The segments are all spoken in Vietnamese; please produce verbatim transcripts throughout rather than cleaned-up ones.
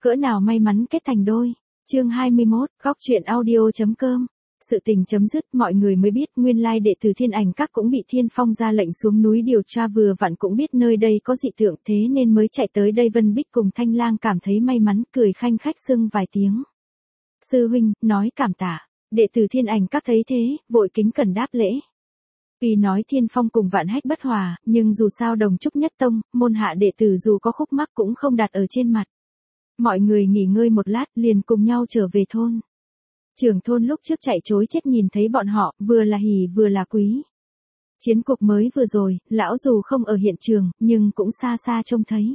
cỡ nào may mắn kết thành đôi. Chương hai mươi mốt, góc truyện audio.com. Sự tình chấm dứt, mọi người mới biết nguyên lai đệ tử Thiên Ảnh Các cũng bị Thiên Phong ra lệnh xuống núi điều tra, vừa vặn cũng biết nơi đây có dị tượng, thế nên mới chạy tới đây. Vân Bích cùng Thanh Lang cảm thấy may mắn, cười khanh khách xưng vài tiếng. Sư huynh, nói cảm tạ. Đệ tử Thiên Ảnh Các thấy thế, vội kính cẩn đáp lễ. Vì nói Thiên Phong cùng Vạn Hách bất hòa, nhưng dù sao đồng trúc nhất tông, môn hạ đệ tử dù có khúc mắc cũng không đặt ở trên mặt. Mọi người nghỉ ngơi một lát, liền cùng nhau trở về thôn. Trưởng thôn lúc trước chạy trối chết nhìn thấy bọn họ, vừa là hỉ vừa là quý. Chiến cuộc mới vừa rồi, lão dù không ở hiện trường, nhưng cũng xa xa trông thấy.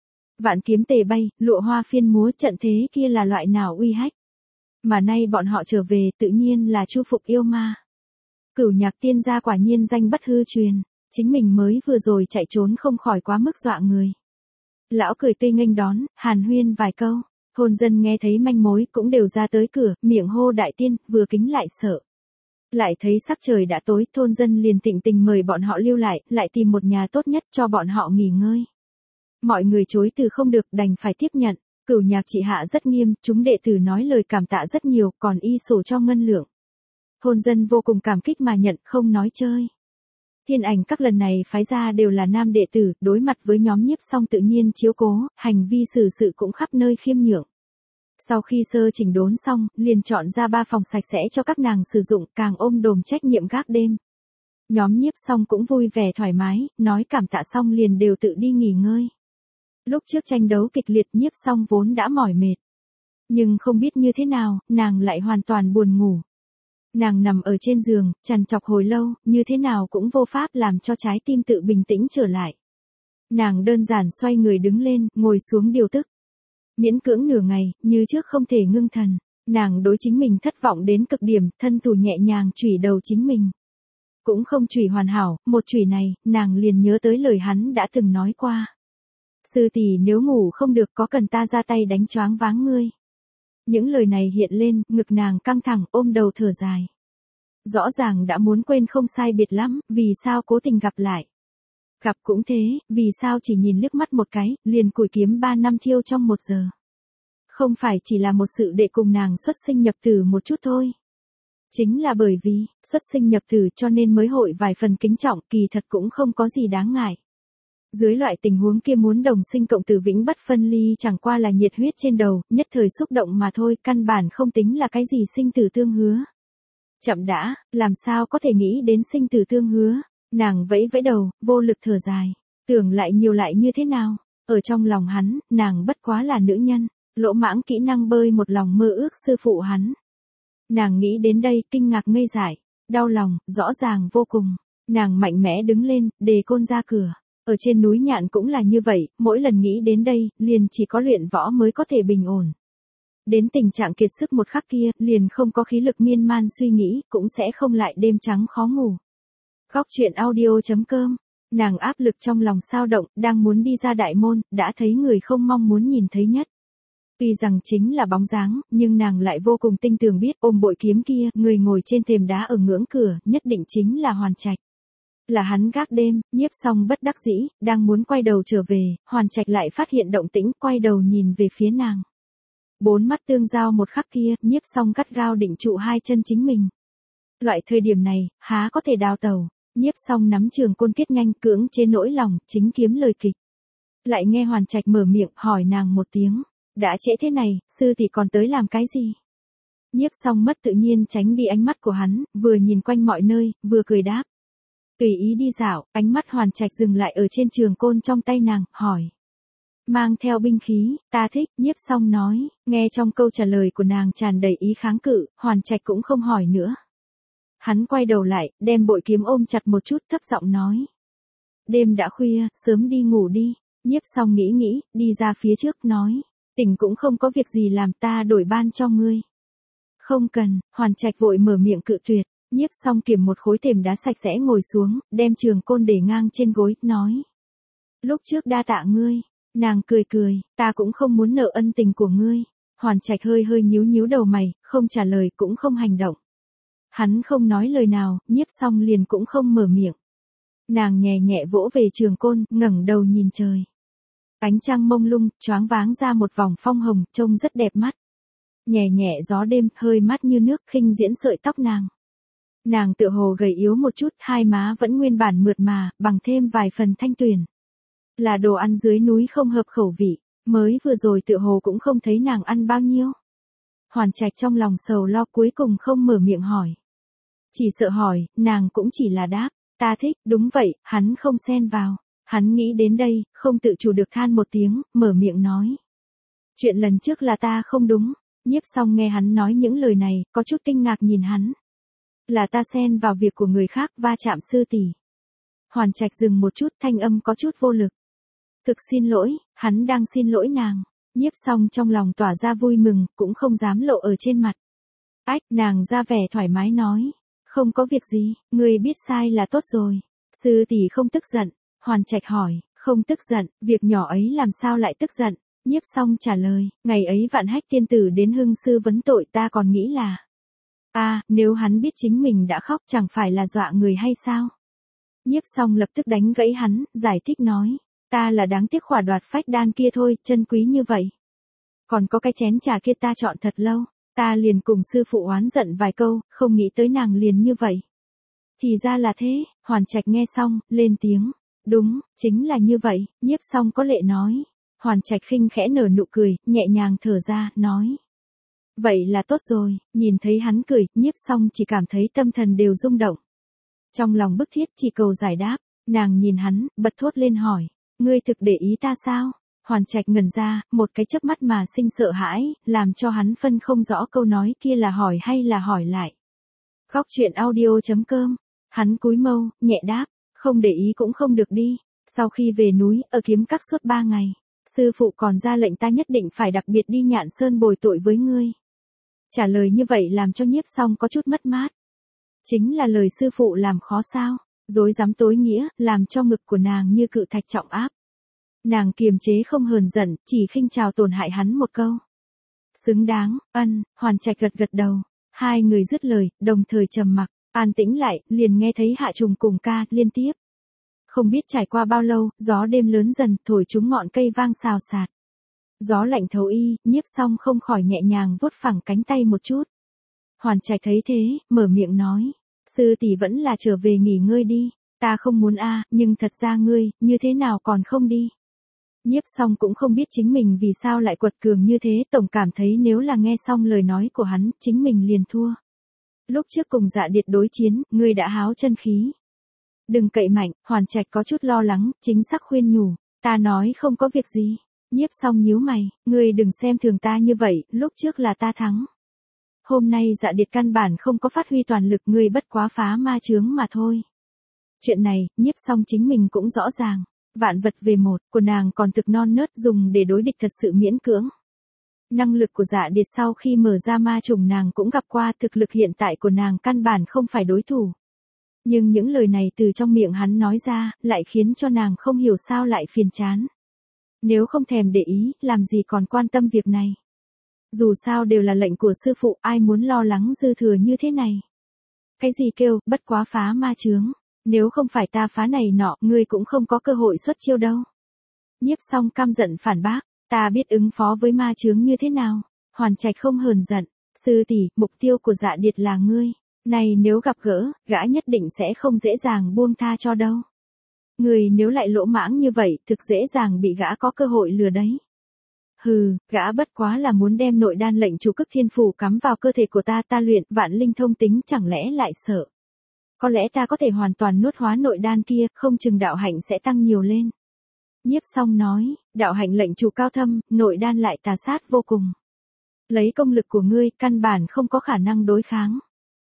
Vạn kiếm tề bay, lụa hoa phiên múa, trận thế kia là loại nào uy hách. Mà nay bọn họ trở về, tự nhiên là chu phục yêu ma. Cửu Nhạc tiên gia quả nhiên danh bất hư truyền, chính mình mới vừa rồi chạy trốn không khỏi quá mức dọa người. Lão cười tươi nghênh đón, hàn huyên vài câu. Thôn dân nghe thấy manh mối cũng đều ra tới cửa, miệng hô đại tiên, vừa kính lại sợ. Lại thấy sắc trời đã tối, thôn dân liền tịnh tình mời bọn họ lưu lại, lại tìm một nhà tốt nhất cho bọn họ nghỉ ngơi. Mọi người chối từ không được, đành phải tiếp nhận. Cửu Nhạc trị hạ rất nghiêm, chúng đệ tử nói lời cảm tạ rất nhiều, còn y sổ cho ngân lượng. Thôn dân vô cùng cảm kích mà nhận, không nói chơi. Thiên Ảnh Các lần này phái ra đều là nam đệ tử, đối mặt với nhóm Nhiếp Song tự nhiên chiếu cố, hành vi xử sự cũng khắp nơi khiêm nhượng. Sau khi sơ chỉnh đốn xong, liền chọn ra ba phòng sạch sẽ cho các nàng sử dụng, càng ôm đồm trách nhiệm gác đêm. Nhóm Nhiếp Song cũng vui vẻ thoải mái, nói cảm tạ xong liền đều tự đi nghỉ ngơi. Lúc trước tranh đấu kịch liệt, Nhiếp Song vốn đã mỏi mệt. Nhưng không biết như thế nào, nàng lại hoàn toàn buồn ngủ. Nàng nằm ở trên giường, trằn trọc hồi lâu, như thế nào cũng vô pháp làm cho trái tim tự bình tĩnh trở lại. Nàng đơn giản xoay người đứng lên, ngồi xuống điều tức. Miễn cưỡng nửa ngày, như trước không thể ngưng thần. Nàng đối chính mình thất vọng đến cực điểm, thân thủ nhẹ nhàng chủy đầu chính mình. Cũng không chủy hoàn hảo, một chủy này, nàng liền nhớ tới lời hắn đã từng nói qua. Sư tỷ, nếu ngủ không được có cần ta ra tay đánh choáng váng ngươi. Những lời này hiện lên, ngực nàng căng thẳng, ôm đầu thở dài. Rõ ràng đã muốn quên không sai biệt lắm, vì sao cố tình gặp lại. Gặp cũng thế, vì sao chỉ nhìn liếc mắt một cái, liền củi kiếm ba năm thiêu trong một giờ. Không phải chỉ là một sự đệ cùng nàng xuất sinh nhập tử một chút thôi. Chính là bởi vì, xuất sinh nhập tử cho nên mới hội vài phần kính trọng, kỳ thật cũng không có gì đáng ngại. Dưới loại tình huống kia muốn đồng sinh cộng tử vĩnh bất phân ly chẳng qua là nhiệt huyết trên đầu, nhất thời xúc động mà thôi, căn bản không tính là cái gì sinh tử tương hứa. Chậm đã, làm sao có thể nghĩ đến sinh tử tương hứa, nàng vẫy vẫy đầu, vô lực thở dài, tưởng lại nhiều lại như thế nào, ở trong lòng hắn, nàng bất quá là nữ nhân, lỗ mãng kỹ năng bơi một lòng mơ ước sư phụ hắn. Nàng nghĩ đến đây, kinh ngạc ngây dại, đau lòng, rõ ràng vô cùng, nàng mạnh mẽ đứng lên, đề côn ra cửa. Ở trên núi Nhạn cũng là như vậy, mỗi lần nghĩ đến đây, liền chỉ có luyện võ mới có thể bình ổn. Đến tình trạng kiệt sức một khắc kia, liền không có khí lực miên man suy nghĩ, cũng sẽ không lại đêm trắng khó ngủ. Góc truyện audio.com, nàng áp lực trong lòng sao động, đang muốn đi ra đại môn, đã thấy người không mong muốn nhìn thấy nhất. Tuy rằng chính là bóng dáng, nhưng nàng lại vô cùng tinh tường biết ôm bội kiếm kia, người ngồi trên thềm đá ở ngưỡng cửa, nhất định chính là Hoàn Trạch. Là hắn gác đêm, Nhiếp Song bất đắc dĩ, đang muốn quay đầu trở về, Hoàn Trạch lại phát hiện động tĩnh, quay đầu nhìn về phía nàng. Bốn mắt tương giao một khắc kia, Nhiếp Song gắt gao định trụ hai chân chính mình. Loại thời điểm này, há có thể đào tẩu, Nhiếp Song nắm trường côn kết nhanh, cưỡng chế nỗi lòng, chính kiếm lời kịch. Lại nghe Hoàn Trạch mở miệng, hỏi nàng một tiếng, đã trễ thế này, sư thì còn tới làm cái gì? Nhiếp Song mất tự nhiên tránh đi ánh mắt của hắn, vừa nhìn quanh mọi nơi, vừa cười đáp. Tùy ý đi dạo, ánh mắt Hoàn Trạch dừng lại ở trên trường côn trong tay nàng, hỏi. Mang theo binh khí, ta thích, Nhiếp Song nói, nghe trong câu trả lời của nàng tràn đầy ý kháng cự, Hoàn Trạch cũng không hỏi nữa. Hắn quay đầu lại, đem bội kiếm ôm chặt một chút, thấp giọng nói. Đêm đã khuya, sớm đi ngủ đi, Nhiếp Song nghĩ nghĩ, đi ra phía trước, nói. Tỉnh cũng không có việc gì làm, ta đổi ban cho ngươi. Không cần, Hoàn Trạch vội mở miệng cự tuyệt. Nhiếp Song kiểm một khối thềm đá sạch sẽ ngồi xuống, đem trường côn để ngang trên gối, nói. Lúc trước đa tạ ngươi, nàng cười cười, ta cũng không muốn nợ ân tình của ngươi. Hoàn Trạch hơi hơi nhíu nhíu đầu mày, không trả lời cũng không hành động. Hắn không nói lời nào, Nhiếp Song liền cũng không mở miệng. Nàng nhẹ nhẹ vỗ về trường côn, ngẩng đầu nhìn trời. Ánh trăng mông lung, choáng váng ra một vòng phong hồng, trông rất đẹp mắt. Nhẹ nhẹ gió đêm, hơi mát như nước, khinh diễn sợi tóc nàng. Nàng tựa hồ gầy yếu một chút, hai má vẫn nguyên bản mượt mà, bằng thêm vài phần thanh tuyền. Là đồ ăn dưới núi không hợp khẩu vị, mới vừa rồi tựa hồ cũng không thấy nàng ăn bao nhiêu. Hoàn Trạch trong lòng sầu lo cuối cùng không mở miệng hỏi. Chỉ sợ hỏi, nàng cũng chỉ là đáp, ta thích, đúng vậy, hắn không xen vào. Hắn nghĩ đến đây, không tự chủ được than một tiếng, mở miệng nói. Chuyện lần trước là ta không đúng. Nhiếp Song nghe hắn nói những lời này, có chút kinh ngạc nhìn hắn. Là ta xen vào việc của người khác, va chạm sư tỷ. Hoàn Trạch dừng một chút, thanh âm có chút vô lực. Thực xin lỗi, hắn đang xin lỗi nàng. Nhiếp Song trong lòng tỏa ra vui mừng, cũng không dám lộ ở trên mặt. Ách, nàng ra vẻ thoải mái nói. Không có việc gì, người biết sai là tốt rồi. Sư tỷ không tức giận. Hoàn Trạch hỏi, không tức giận, việc nhỏ ấy làm sao lại tức giận? Nhiếp Song trả lời, ngày ấy Vạn Hách tiên tử đến hưng sư vấn tội ta còn nghĩ là. a à, nếu hắn biết chính mình đã khóc chẳng phải là dọa người hay sao? Nhiếp Song lập tức đánh gãy hắn, giải thích nói, ta là đáng tiếc khỏa đoạt phách đan kia thôi, chân quý như vậy. Còn có cái chén trà kia ta chọn thật lâu, ta liền cùng sư phụ oán giận vài câu, không nghĩ tới nàng liền như vậy. Thì ra là thế, Hoàn Trạch nghe xong, lên tiếng. Đúng, chính là như vậy, Nhiếp Song có lệ nói. Hoàn Trạch khinh khẽ nở nụ cười, nhẹ nhàng thở ra, nói. Vậy là tốt rồi, nhìn thấy hắn cười, Nhiếp Song chỉ cảm thấy tâm thần đều rung động. Trong lòng bức thiết chỉ cầu giải đáp, nàng nhìn hắn, bật thốt lên hỏi, ngươi thực để ý ta sao? Hoàn Trạch ngẩn ra, một cái chớp mắt mà sinh sợ hãi, làm cho hắn phân không rõ câu nói kia là hỏi hay là hỏi lại. Góc truyện audio chấm com, hắn cúi mâu, nhẹ đáp. Không để ý cũng không được đi. Sau khi về núi, ở Kiếm Các suốt ba ngày, sư phụ còn ra lệnh ta nhất định phải đặc biệt đi Nhạn Sơn bồi tội với ngươi. Trả lời như vậy làm cho Nhiếp Song có chút mất mát. Chính là lời sư phụ làm khó sao, dối dám tối nghĩa, làm cho ngực của nàng như cự thạch trọng áp. Nàng kiềm chế không hờn giận, chỉ khinh chào tổn hại hắn một câu. Xứng đáng, ân, Hoàn Trạch gật gật đầu. Hai người dứt lời, đồng thời trầm mặc. An tĩnh lại, liền nghe thấy Hạ Trùng cùng ca, liên tiếp. Không biết trải qua bao lâu, gió đêm lớn dần, thổi chúng ngọn cây vang xào xạc. Gió lạnh thấu y, Nhiếp Song không khỏi nhẹ nhàng vuốt phẳng cánh tay một chút. Hoàn Trạch thấy thế, mở miệng nói. Sư tỷ vẫn là trở về nghỉ ngơi đi. Ta không muốn a, nhưng thật ra ngươi, như thế nào còn không đi. Nhiếp Song cũng không biết chính mình vì sao lại quật cường như thế, tổng cảm thấy nếu là nghe xong lời nói của hắn, chính mình liền thua. Lúc trước cùng Dạ Điệt đối chiến, ngươi đã háo chân khí. Đừng cậy mạnh, Hoàn Trạch có chút lo lắng, chính xác khuyên nhủ. Ta nói không có việc gì. Nhiếp Song nhíu mày, ngươi đừng xem thường ta như vậy, lúc trước là ta thắng. Hôm nay Dạ Điệt căn bản không có phát huy toàn lực, ngươi bất quá phá ma chướng mà thôi. Chuyện này, Nhiếp Song chính mình cũng rõ ràng. Vạn vật về một, của nàng còn thực non nớt, dùng để đối địch thật sự miễn cưỡng. Năng lực của Dạ Điệt sau khi mở ra ma trùng nàng cũng gặp qua, thực lực hiện tại của nàng căn bản không phải đối thủ. Nhưng những lời này từ trong miệng hắn nói ra, lại khiến cho nàng không hiểu sao lại phiền chán. Nếu không thèm để ý, làm gì còn quan tâm việc này. Dù sao đều là lệnh của sư phụ, ai muốn lo lắng dư thừa như thế này. Cái gì kêu, bất quá phá ma chướng. Nếu không phải ta phá này nọ, ngươi cũng không có cơ hội xuất chiêu đâu. Nhiếp Song căm giận phản bác. Ta biết ứng phó với ma chướng như thế nào. Hoàn Trạch không hờn giận. Sư tỷ, mục tiêu của Dạ Điệt là ngươi. Này nếu gặp gỡ, gã nhất định sẽ không dễ dàng buông tha cho đâu. Người nếu lại lỗ mãng như vậy, thực dễ dàng bị gã có cơ hội lừa đấy. Hừ, gã bất quá là muốn đem nội đan lệnh chủ cức thiên phủ cắm vào cơ thể của ta, ta luyện vạn linh thông tính, chẳng lẽ lại sợ. Có lẽ ta có thể hoàn toàn nuốt hóa nội đan kia, không chừng đạo hạnh sẽ tăng nhiều lên. Nhiếp Song nói, đạo hạnh lệnh chủ cao thâm, nội đan lại tà sát vô cùng. Lấy công lực của ngươi, căn bản không có khả năng đối kháng.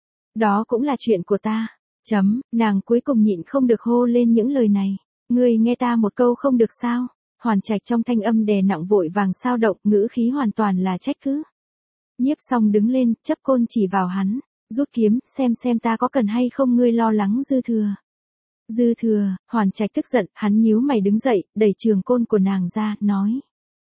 Đó cũng là chuyện của ta. Chấm, nàng cuối cùng nhịn không được hô lên những lời này. Ngươi nghe ta một câu không được sao? Hoàn Trạch trong thanh âm đè nặng vội vàng sao động, ngữ khí hoàn toàn là trách cứ. Nhiếp Song đứng lên, chấp côn chỉ vào hắn, rút kiếm, xem xem ta có cần hay không ngươi lo lắng dư thừa. Dư thừa, Hoàn Trạch tức giận, hắn nhíu mày đứng dậy, đẩy trường côn của nàng ra, nói.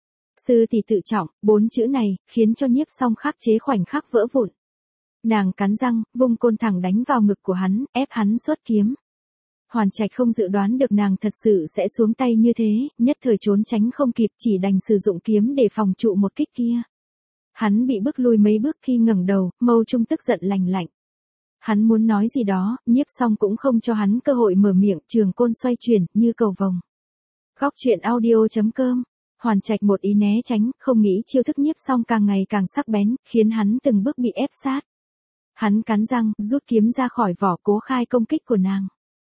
Sư tỷ tự trọng, bốn chữ này, khiến cho Nhiếp Song khắc chế khoảnh khắc vỡ vụn. Nàng cắn răng, vung côn thẳng đánh vào ngực của hắn, ép hắn xuất kiếm. Hoàn Trạch không dự đoán được nàng thật sự sẽ xuống tay như thế, nhất thời trốn tránh không kịp chỉ đành sử dụng kiếm để phòng trụ một kích kia. Hắn bị bước lui mấy bước khi ngẩng đầu, mâu trung tức giận lành lạnh. Hắn muốn nói gì đó, Nhiếp Song cũng không cho hắn cơ hội mở miệng, trường côn xoay chuyển, như cầu vồng. Góc truyện audio chấm com. Hoàn Trạch một ý né tránh, không nghĩ chiêu thức Nhiếp Song càng ngày càng sắc bén, khiến hắn từng bước bị ép sát. Hắn cắn răng, rút kiếm ra khỏi vỏ cố khai công kích của nàng.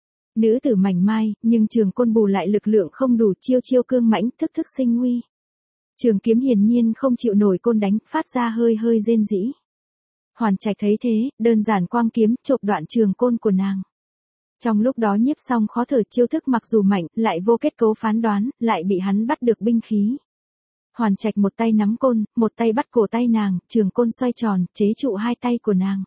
Nữ tử mảnh mai, nhưng trường côn bù lại lực lượng không đủ, chiêu chiêu cương mãnh, thức thức sinh nguy. Trường kiếm hiển nhiên không chịu nổi côn đánh, phát ra hơi hơi rên rỉ. Hoàn Trạch thấy thế, đơn giản quang kiếm, chộp đoạn trường côn của nàng. Trong lúc đó Nhiếp Song khó thở, chiêu thức mặc dù mạnh, lại vô kết cấu phán đoán, lại bị hắn bắt được binh khí. Hoàn Trạch một tay nắm côn, một tay bắt cổ tay nàng, trường côn xoay tròn, chế trụ hai tay của nàng.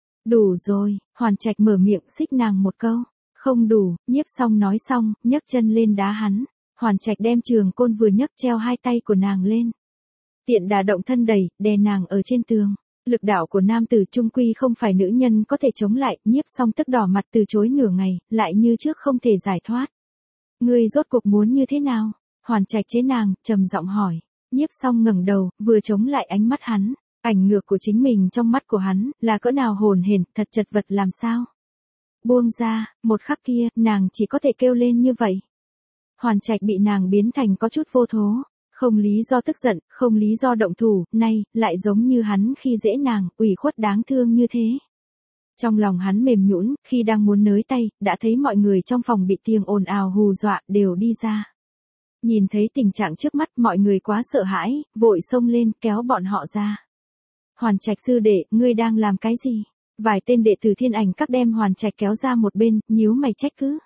Đủ rồi, Hoàn Trạch mở miệng xích nàng một câu. Không đủ, Nhiếp Song nói xong, nhấc chân lên đá hắn. Hoàn Trạch đem trường côn vừa nhấc treo hai tay của nàng lên. Tiện đà động thân đẩy, đè nàng ở trên tường. Lực đạo của nam tử trung quy không phải nữ nhân có thể chống lại, Nhiếp Song tức đỏ mặt từ chối nửa ngày, lại như trước không thể giải thoát. Ngươi rốt cuộc muốn như thế nào? Hoàn Trạch chế nàng, trầm giọng hỏi. Nhiếp Song ngẩng đầu, vừa chống lại ánh mắt hắn. Ảnh ngược của chính mình trong mắt của hắn, là cỡ nào hồn hển, thật chật vật làm sao? Buông ra, một khắc kia, nàng chỉ có thể kêu lên như vậy. Hoàn Trạch bị nàng biến thành có chút vô thố. Không lý do tức giận, không lý do động thủ, nay, lại giống như hắn khi dễ nàng, ủy khuất đáng thương như thế. Trong lòng hắn mềm nhũn, khi đang muốn nới tay, đã thấy mọi người trong phòng bị tiếng ồn ào hù dọa, đều đi ra. Nhìn thấy tình trạng trước mắt, mọi người quá sợ hãi, vội xông lên, kéo bọn họ ra. Hoàn Trạch sư đệ, ngươi đang làm cái gì? Vài tên đệ tử Thiên Ảnh Các đem Hoàn Trạch kéo ra một bên, nhíu mày trách cứ.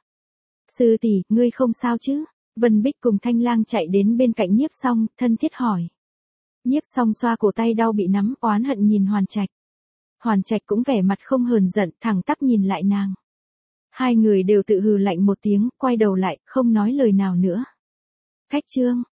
Sư tỷ, ngươi không sao chứ? Vân Bích cùng Thanh Lang chạy đến bên cạnh Nhiếp Song, thân thiết hỏi. Nhiếp Song xoa cổ tay đau bị nắm, oán hận nhìn Hoàn Trạch. Hoàn Trạch cũng vẻ mặt không hờn giận, thẳng tắp nhìn lại nàng. Hai người đều tự hừ lạnh một tiếng, quay đầu lại, không nói lời nào nữa. Khách chương.